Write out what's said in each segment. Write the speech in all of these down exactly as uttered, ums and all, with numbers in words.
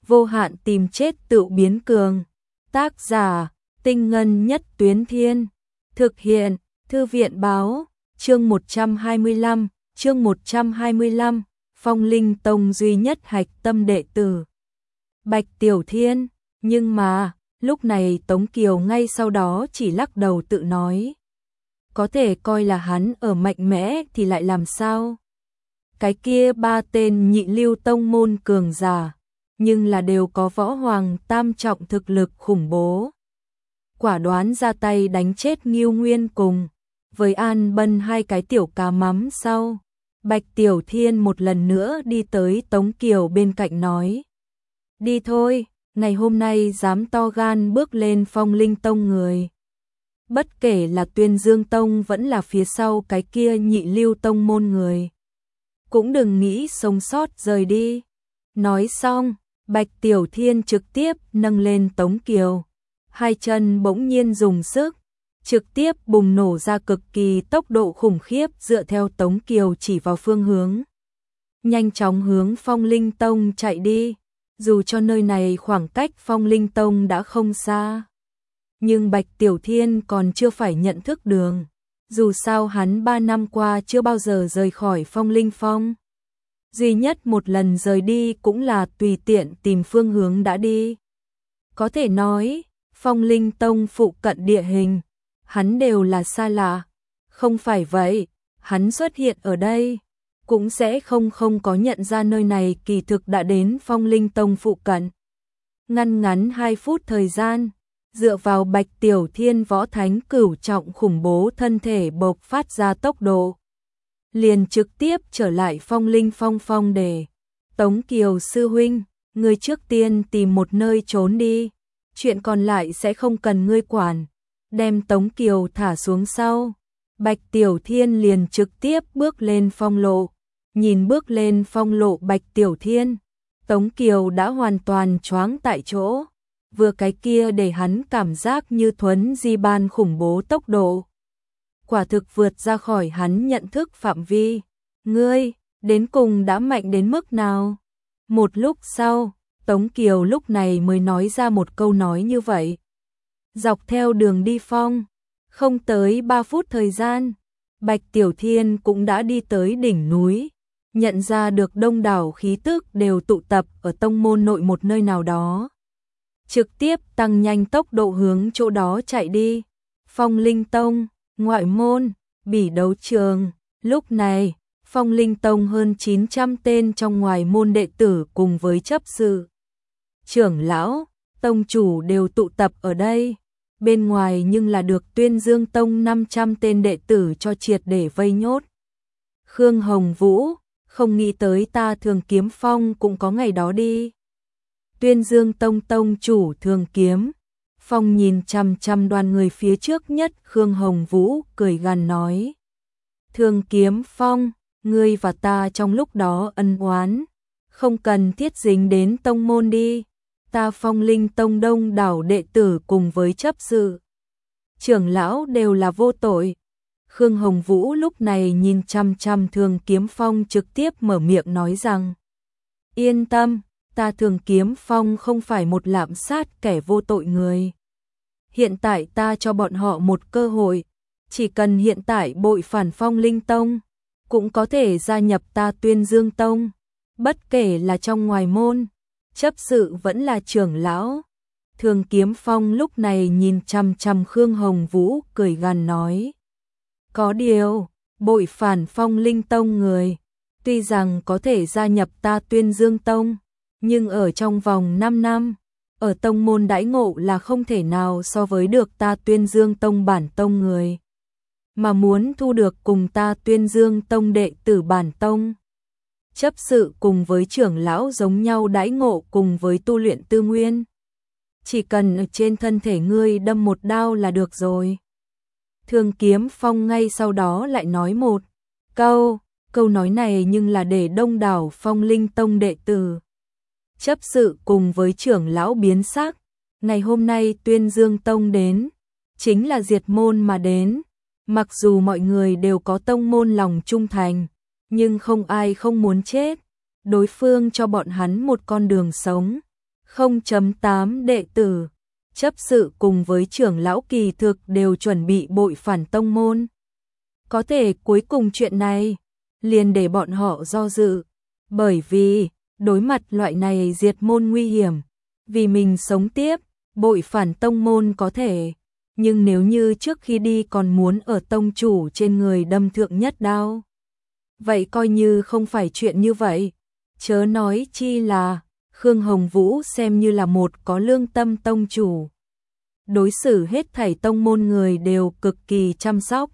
vô hạn tìm chết tự biến cường. Tác giả, Tinh Ngân Nhất Tuyến Thiên. Thực hiện, Thư viện Báo. Chương một trăm hai mươi lăm, chương một trăm hai mươi lăm, Phong Linh Tông duy nhất hạch tâm đệ tử. Bạch Tiểu Thiên, nhưng mà, lúc này Tống Kiều ngay sau đó chỉ lắc đầu tự nói. Có thể coi là hắn ở mạnh mẽ thì lại làm sao? Cái kia ba tên nhị lưu tông môn cường giả, nhưng là đều có võ hoàng tam trọng thực lực khủng bố. Quả đoán ra tay đánh chết Ngưu Nguyên cùng với An Bân hai cái tiểu cá mắm sau. Bạch Tiểu Thiên một lần nữa đi tới Tống Kiều bên cạnh nói. Đi thôi, ngày hôm nay dám to gan bước lên Phong Linh Tông người. Bất kể là Tuyên Dương Tông vẫn là phía sau cái kia nhị lưu tông môn người. Cũng đừng nghĩ sống sót rời đi. Nói xong, Bạch Tiểu Thiên trực tiếp nâng lên Tống Kiều. Hai chân bỗng nhiên dùng sức, trực tiếp bùng nổ ra cực kỳ tốc độ khủng khiếp dựa theo Tống Kiều chỉ vào phương hướng. Nhanh chóng hướng Phong Linh Tông chạy đi, dù cho nơi này khoảng cách Phong Linh Tông đã không xa. Nhưng Bạch Tiểu Thiên còn chưa phải nhận thức đường, dù sao hắn ba năm qua chưa bao giờ rời khỏi Phong Linh Phong. Duy nhất một lần rời đi cũng là tùy tiện tìm phương hướng đã đi. Có thể nói, Phong Linh Tông phụ cận địa hình, hắn đều là xa lạ. Không phải vậy, hắn xuất hiện ở đây, cũng sẽ không không có nhận ra nơi này kỳ thực đã đến Phong Linh Tông phụ cận. Ngăn ngắn hai phút thời gian, dựa vào Bạch Tiểu Thiên võ thánh cửu trọng khủng bố thân thể bộc phát ra tốc độ, liền trực tiếp trở lại Phong Linh Phong Phong để. Tống Kiều sư huynh, ngươi trước tiên tìm một nơi trốn đi, chuyện còn lại sẽ không cần ngươi quản. Đem Tống Kiều thả xuống sau, Bạch Tiểu Thiên liền trực tiếp bước lên phong lộ. Nhìn bước lên phong lộ Bạch Tiểu Thiên, Tống Kiều đã hoàn toàn choáng tại chỗ. Vừa cái kia để hắn cảm giác như thuấn di ban khủng bố tốc độ. Quả thực vượt ra khỏi hắn nhận thức phạm vi. Ngươi, đến cùng đã mạnh đến mức nào? Một lúc sau, Tống Kiều lúc này mới nói ra một câu nói như vậy. Dọc theo đường đi phong, không tới ba phút thời gian, Bạch Tiểu Thiên cũng đã đi tới đỉnh núi, nhận ra được đông đảo khí tức đều tụ tập ở tông môn nội một nơi nào đó. Trực tiếp tăng nhanh tốc độ hướng chỗ đó chạy đi. Phong Linh Tông, ngoại môn, bỉ đấu trường. Lúc này, Phong Linh Tông hơn chín trăm tên trong ngoài môn đệ tử cùng với chấp sự, trưởng lão, tông chủ đều tụ tập ở đây. Bên ngoài nhưng là được Tuyên Dương Tông năm trăm tên đệ tử cho triệt để vây nhốt. Khương Hồng Vũ, không nghĩ tới ta Thường Kiếm Phong cũng có ngày đó đi. Tuyên Dương Tông tông chủ Thường Kiếm Phong nhìn chằm chằm đoàn người phía trước nhất Khương Hồng Vũ cười gằn nói. Thường Kiếm Phong, ngươi và ta trong lúc đó ân oán, không cần thiết dính đến tông môn đi. Ta Phong Linh Tông đông đảo đệ tử cùng với chấp sự, trưởng lão đều là vô tội. Khương Hồng Vũ lúc này nhìn chằm chằm Thường Kiếm Phong trực tiếp mở miệng nói rằng. Yên tâm, ta Thường Kiếm Phong không phải một lạm sát kẻ vô tội người. Hiện tại ta cho bọn họ một cơ hội, chỉ cần hiện tại bội phản Phong Linh Tông, cũng có thể gia nhập ta Tuyên Dương Tông, bất kể là trong ngoài môn, chấp sự vẫn là trưởng lão. Thường Kiếm Phong lúc này nhìn chằm chằm Khương Hồng Vũ cười gằn nói. Có điều, bội phản Phong Linh Tông người, tuy rằng có thể gia nhập ta Tuyên Dương Tông, nhưng ở trong vòng năm năm, ở tông môn đãi ngộ là không thể nào so với được ta Tuyên Dương Tông bản tông người. Mà muốn thu được cùng ta Tuyên Dương Tông đệ tử bản tông, chấp sự cùng với trưởng lão giống nhau đãi ngộ cùng với tu luyện tư nguyên. Chỉ cần ở trên thân thể ngươi đâm một đao là được rồi. Thường Kiếm Phong ngay sau đó lại nói một câu, câu nói này nhưng là để đông đảo Phong Linh Tông đệ tử, chấp sự cùng với trưởng lão biến sắc. Ngày hôm nay Tuyên Dương Tông đến, chính là diệt môn mà đến. Mặc dù mọi người đều có tông môn lòng trung thành, nhưng không ai không muốn chết. Đối phương cho bọn hắn một con đường sống, không chấm tám đệ tử, chấp sự cùng với trưởng lão kỳ thực đều chuẩn bị bội phản tông môn. Có thể cuối cùng chuyện này liền để bọn họ do dự, bởi vì đối mặt loại này diệt môn nguy hiểm, vì mình sống tiếp, bội phản tông môn có thể, nhưng nếu như trước khi đi còn muốn ở tông chủ trên người đâm thượng nhất đao, vậy coi như không phải chuyện như vậy. Chớ nói chi là Khương Hồng Vũ xem như là một có lương tâm tông chủ, đối xử hết thảy tông môn người đều cực kỳ chăm sóc.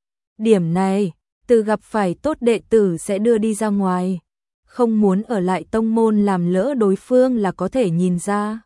Điểm này, từ gặp phải tốt đệ tử sẽ đưa đi ra ngoài, không muốn ở lại tông môn làm lỡ đối phương là có thể nhìn ra.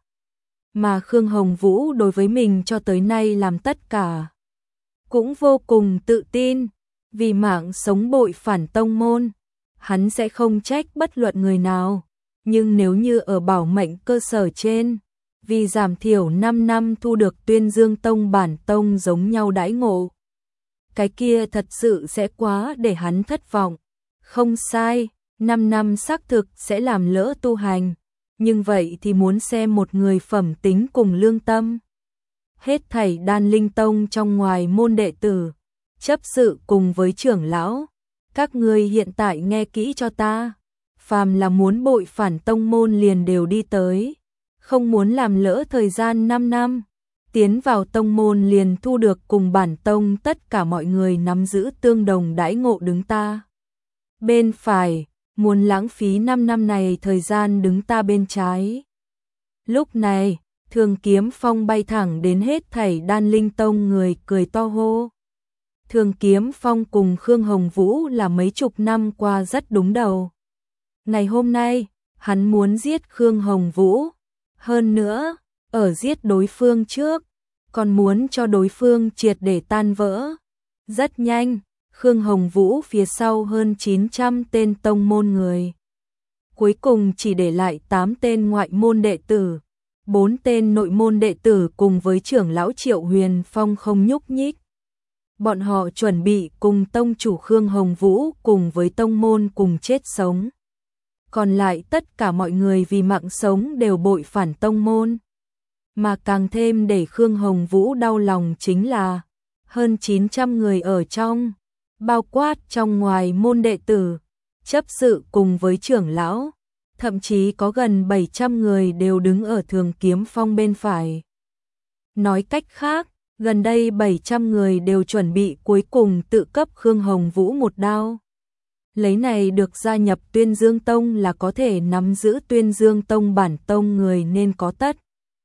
Mà Khương Hồng Vũ đối với mình cho tới nay làm tất cả cũng vô cùng tự tin, vì mạng sống bội phản tông môn, hắn sẽ không trách bất luận người nào, nhưng nếu như ở bảo mệnh cơ sở trên, vì giảm thiểu năm năm thu được Tuyên Dương Tông bản tông giống nhau đãi ngộ, cái kia thật sự sẽ quá để hắn thất vọng. Không sai, năm năm xác thực sẽ làm lỡ tu hành, nhưng vậy thì muốn xem một người phẩm tính cùng lương tâm. Hết thảy Đan Linh Tông trong ngoài môn đệ tử, chấp sự cùng với trưởng lão, các ngươi hiện tại nghe kỹ cho ta, phàm là muốn bội phản tông môn liền đều đi tới, không muốn làm lỡ thời gian năm năm, tiến vào tông môn liền thu được cùng bản tông tất cả mọi người nắm giữ tương đồng đãi ngộ đứng ta bên phải, muốn lãng phí năm năm này thời gian đứng ta bên trái. Lúc này, Thường Kiếm Phong bay thẳng đến hết thảy Đan Linh Tông người cười to hô. Thường Kiếm Phong cùng Khương Hồng Vũ là mấy chục năm qua rất đúng đầu. Ngày hôm nay, hắn muốn giết Khương Hồng Vũ. Hơn nữa, ở giết đối phương trước, còn muốn cho đối phương triệt để tan vỡ. Rất nhanh, Khương Hồng Vũ phía sau hơn chín trăm tên tông môn người. Cuối cùng chỉ để lại tám tên ngoại môn đệ tử, bốn tên nội môn đệ tử cùng với trưởng lão Triệu Huyền Phong không nhúc nhích. Bọn họ chuẩn bị cùng tông chủ Khương Hồng Vũ cùng với tông môn cùng chết sống. Còn lại tất cả mọi người vì mạng sống đều bội phản tông môn. Mà càng thêm để Khương Hồng Vũ đau lòng chính là hơn chín trăm người ở trong, bao quát trong ngoài môn đệ tử, chấp sự cùng với trưởng lão, thậm chí có gần bảy trăm người đều đứng ở Thường Kiếm Phong bên phải. Nói cách khác, gần đây bảy trăm người đều chuẩn bị cuối cùng tự cấp Khương Hồng Vũ một đao. Lấy này được gia nhập Tuyên Dương Tông là có thể nắm giữ Tuyên Dương Tông bản tông người nên có tất.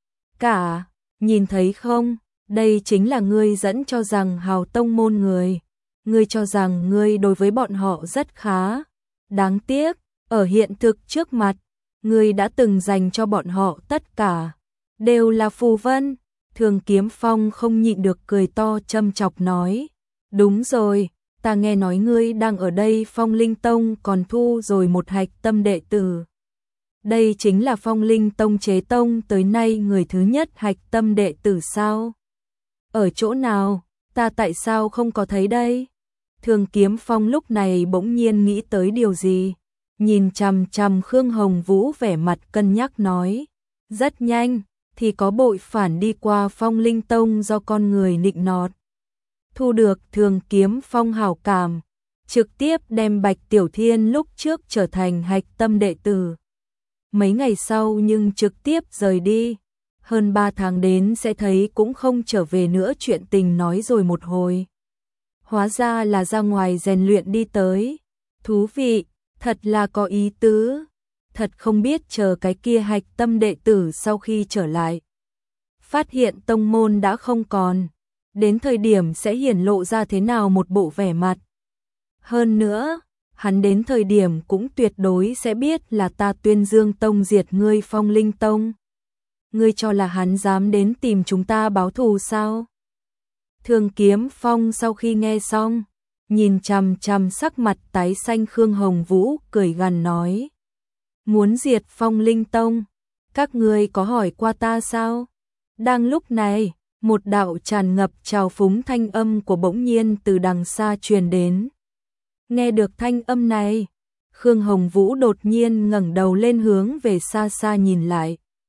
Cả, nhìn thấy không, đây chính là ngươi dẫn cho rằng hào tông môn người. Ngươi cho rằng ngươi đối với bọn họ rất khá. Đáng tiếc, ở hiện thực trước mặt, ngươi đã từng dành cho bọn họ tất cả. Đều là phù vân. Thường Kiếm Phong không nhịn được cười to châm chọc nói. Đúng rồi, ta nghe nói ngươi đang ở đây Phong Linh Tông còn thu rồi một hạch tâm đệ tử. Đây chính là Phong Linh Tông chế tông tới nay người thứ nhất hạch tâm đệ tử sao? Ở chỗ nào? Ta tại sao không có thấy đây? Thường Kiếm Phong lúc này bỗng nhiên nghĩ tới điều gì? Nhìn chằm chằm Khương Hồng Vũ vẻ mặt cân nhắc nói. Rất nhanh, thì có bội phản đi qua Phong Linh Tông do con người nịnh nọt. Thu được Thường Kiếm Phong hảo cảm, trực tiếp đem Bạch Tiểu Thiên lúc trước trở thành hạch tâm đệ tử. Mấy ngày sau nhưng trực tiếp rời đi, hơn ba tháng đến sẽ thấy cũng không trở về nữa, chuyện tình nói rồi một hồi. Hóa ra là ra ngoài rèn luyện đi tới. Thú vị, thật là có ý tứ. Thật không biết chờ cái kia hạch tâm đệ tử sau khi trở lại, phát hiện tông môn đã không còn, đến thời điểm sẽ hiển lộ ra thế nào một bộ vẻ mặt. Hơn nữa, hắn đến thời điểm cũng tuyệt đối sẽ biết là ta Tuyên Dương Tông diệt ngươi Phong Linh Tông. Ngươi cho là hắn dám đến tìm chúng ta báo thù sao? Thường Kiếm Phong sau khi nghe xong, nhìn chằm chằm sắc mặt tái xanh Khương Hồng Vũ cười gằn nói. Muốn diệt Phong Linh Tông, các ngươi có hỏi qua ta sao? Đang lúc này, một đạo tràn ngập trào phúng thanh âm của bỗng nhiên từ đằng xa truyền đến. Nghe được thanh âm này, Khương Hồng Vũ đột nhiên ngẩng đầu lên hướng về xa xa nhìn lại.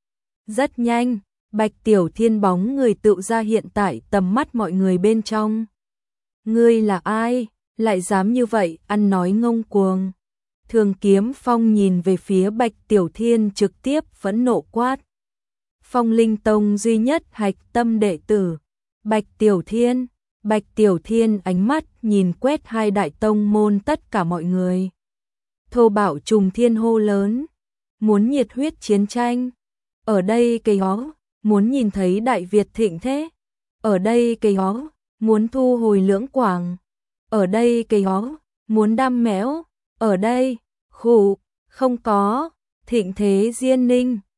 Rất nhanh, Bạch Tiểu Thiên bóng người tự ra hiện tại tầm mắt mọi người bên trong. Ngươi là ai, lại dám như vậy, ăn nói ngông cuồng. Thường Kiếm Phong nhìn về phía Bạch Tiểu Thiên trực tiếp phẫn nộ quát. Phong Linh Tông duy nhất hạch tâm đệ tử, Bạch Tiểu Thiên. Bạch Tiểu Thiên ánh mắt nhìn quét hai đại tông môn tất cả mọi người. Thô bạo trùng thiên hô lớn, muốn nhiệt huyết chiến tranh. Ở đây cây hó, muốn nhìn thấy Đại Việt thịnh thế. Ở đây cây hó, muốn thu hồi Lưỡng Quảng. Ở đây cây hó, muốn đam mẽo. Ở đây, khụ, không có, thịnh thế Diên Ninh.